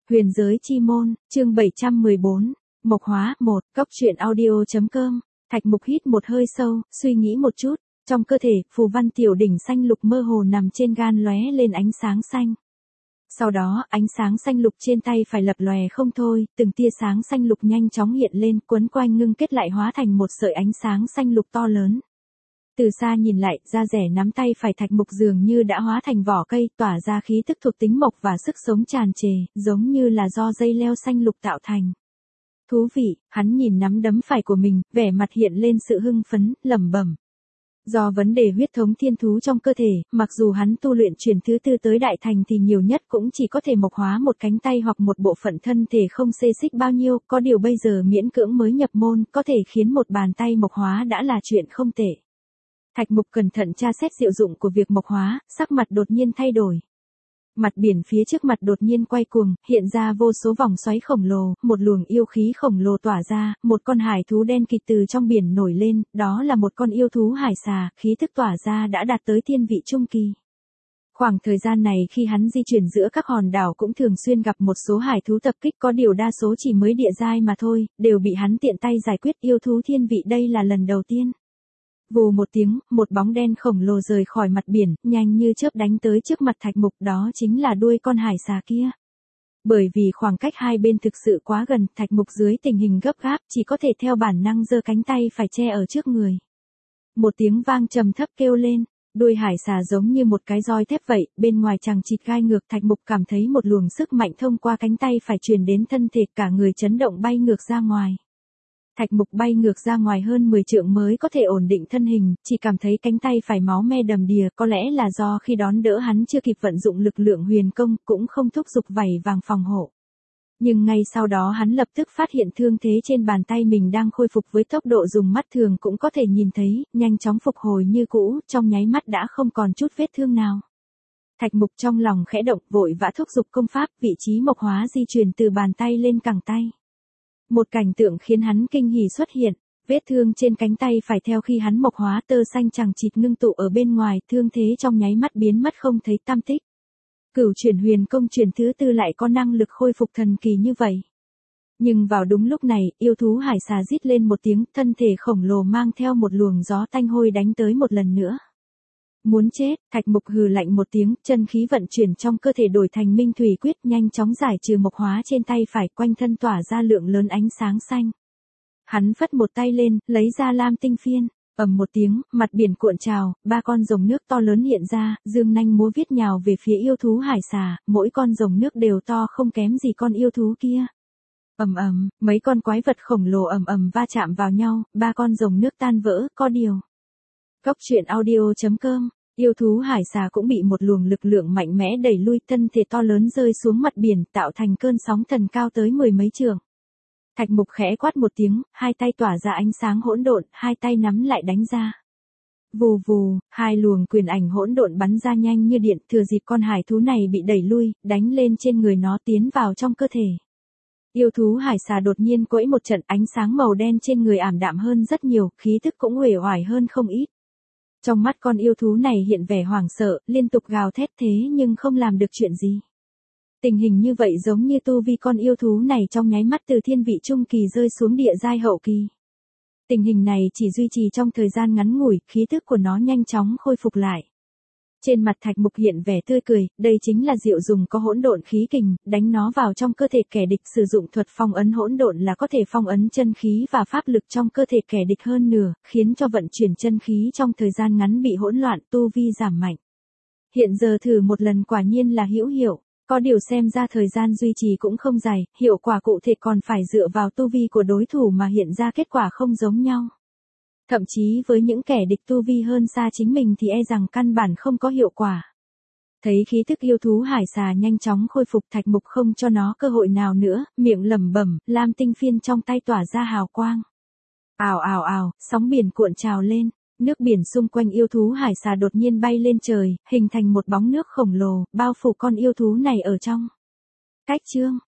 Huyền giới chi môn, chương 714, Mộc hóa 1, Cóc truyện audio.com. Thạch Mục hít một hơi sâu, suy nghĩ một chút, trong cơ thể, phù văn tiểu đỉnh xanh lục mơ hồ nằm trên gan lóe lên ánh sáng xanh. Sau đó, ánh sáng xanh lục trên tay phải lập lòe không thôi, từng tia sáng xanh lục nhanh chóng hiện lên, quấn quanh ngưng kết lại hóa thành một sợi ánh sáng xanh lục to lớn. Từ xa nhìn lại, da rẻ nắm tay phải Thạch Mục dường như đã hóa thành vỏ cây, tỏa ra khí tức thuộc tính mộc và sức sống tràn trề, giống như là do dây leo xanh lục tạo thành. Thú vị, hắn nhìn nắm đấm phải của mình, vẻ mặt hiện lên sự hưng phấn, lẩm bẩm. Do vấn đề huyết thống thiên thú trong cơ thể, mặc dù hắn tu luyện chuyển thứ tư tới đại thành thì nhiều nhất cũng chỉ có thể mộc hóa một cánh tay hoặc một bộ phận thân thể không xê xích bao nhiêu, có điều bây giờ miễn cưỡng mới nhập môn, có thể khiến một bàn tay mộc hóa đã là chuyện không tệ. Thạch Mục cẩn thận tra xét diệu dụng của việc mộc hóa, sắc mặt đột nhiên thay đổi. Mặt biển phía trước mặt đột nhiên quay cuồng, hiện ra vô số vòng xoáy khổng lồ, một luồng yêu khí khổng lồ tỏa ra, một con hải thú đen kịt từ trong biển nổi lên, đó là một con yêu thú hải xà, khí tức tỏa ra đã đạt tới thiên vị trung kỳ. Khoảng thời gian này khi hắn di chuyển giữa các hòn đảo cũng thường xuyên gặp một số hải thú tập kích, có điều đa số chỉ mới địa giai mà thôi, đều bị hắn tiện tay giải quyết. Yêu thú thiên vị đây là lần đầu tiên. Vù một tiếng, một bóng đen khổng lồ rời khỏi mặt biển, nhanh như chớp đánh tới trước mặt Thạch Mục, đó chính là đuôi con hải xà kia. Bởi vì khoảng cách hai bên thực sự quá gần, Thạch Mục dưới tình hình gấp gáp, chỉ có thể theo bản năng giơ cánh tay phải che ở trước người. Một tiếng vang trầm thấp kêu lên, đuôi hải xà giống như một cái roi thép vậy, bên ngoài chằng chịt gai ngược. Thạch Mục cảm thấy một luồng sức mạnh thông qua cánh tay phải truyền đến thân thể, cả người chấn động bay ngược ra ngoài. Thạch Mục bay ngược ra ngoài hơn 10 trượng mới có thể ổn định thân hình, chỉ cảm thấy cánh tay phải máu me đầm đìa, có lẽ là do khi đón đỡ hắn chưa kịp vận dụng lực lượng huyền công, cũng không thúc giục vảy vàng phòng hộ. Nhưng ngay sau đó hắn lập tức phát hiện thương thế trên bàn tay mình đang khôi phục với tốc độ dùng mắt thường cũng có thể nhìn thấy, nhanh chóng phục hồi như cũ, trong nháy mắt đã không còn chút vết thương nào. Thạch Mục trong lòng khẽ động, vội vã thúc giục công pháp, vị trí mộc hóa di chuyển từ bàn tay lên cẳng tay. Một cảnh tượng khiến hắn kinh hỉ xuất hiện, vết thương trên cánh tay phải theo khi hắn mộc hóa tơ xanh chằng chịt ngưng tụ ở bên ngoài, thương thế trong nháy mắt biến mất không thấy tăm tích. Cửu chuyển huyền công truyền thứ tư lại có năng lực khôi phục thần kỳ như vậy. Nhưng vào đúng lúc này, yêu thú hải xà rít lên một tiếng, thân thể khổng lồ mang theo một luồng gió tanh hôi đánh tới một lần nữa. Muốn chết, Thạch Mục hừ lạnh một tiếng, chân khí vận chuyển trong cơ thể đổi thành minh thủy quyết, nhanh chóng giải trừ mộc hóa trên tay phải, quanh thân tỏa ra lượng lớn ánh sáng xanh. Hắn phất một tay lên, lấy ra lam tinh phiên, ầm một tiếng, mặt biển cuộn trào, ba con rồng nước to lớn hiện ra, dương nanh múa viết nhào về phía yêu thú hải xà, mỗi con rồng nước đều to không kém gì con yêu thú kia. Ầm ầm, mấy con quái vật khổng lồ ầm ầm va chạm vào nhau, ba con rồng nước tan vỡ, có điều. Cóc truyện audio.com. Yêu thú hải xà cũng bị một luồng lực lượng mạnh mẽ đẩy lui, thân thể to lớn rơi xuống mặt biển, tạo thành cơn sóng thần cao tới 10 mấy trượng. Thạch Mục khẽ quát một tiếng, hai tay tỏa ra ánh sáng hỗn độn, hai tay nắm lại đánh ra. Vù vù, hai luồng quyền ảnh hỗn độn bắn ra nhanh như điện, thừa dịp con hải thú này bị đẩy lui, đánh lên trên người nó tiến vào trong cơ thể. Yêu thú hải xà đột nhiên quẫy một trận, ánh sáng màu đen trên người ảm đạm hơn rất nhiều, khí tức cũng uể oải hơn không ít. Trong mắt con yêu thú này hiện vẻ hoảng sợ, liên tục gào thét thế nhưng không làm được chuyện gì. Tình hình như vậy giống như tu vi con yêu thú này trong nháy mắt từ thiên vị trung kỳ rơi xuống địa giai hậu kỳ. Tình hình này chỉ duy trì trong thời gian ngắn ngủi, khí tức của nó nhanh chóng khôi phục lại. Trên mặt Thạch Mục hiện vẻ tươi cười, đây chính là diệu dùng có hỗn độn khí kình, đánh nó vào trong cơ thể kẻ địch, sử dụng thuật phong ấn hỗn độn là có thể phong ấn chân khí và pháp lực trong cơ thể kẻ địch hơn nửa, khiến cho vận chuyển chân khí trong thời gian ngắn bị hỗn loạn, tu vi giảm mạnh. Hiện giờ thử một lần quả nhiên là hữu hiệu, có điều xem ra thời gian duy trì cũng không dài, hiệu quả cụ thể còn phải dựa vào tu vi của đối thủ mà hiện ra kết quả không giống nhau. Thậm chí với những kẻ địch tu vi hơn xa chính mình thì e rằng căn bản không có hiệu quả. Thấy khí tức yêu thú hải xà nhanh chóng khôi phục, Thạch Mục không cho nó cơ hội nào nữa, miệng lẩm bẩm, lam tinh phiên trong tay tỏa ra hào quang. Ào ào ào, sóng biển cuộn trào lên, nước biển xung quanh yêu thú hải xà đột nhiên bay lên trời, hình thành một bóng nước khổng lồ, bao phủ con yêu thú này ở trong. Cách chương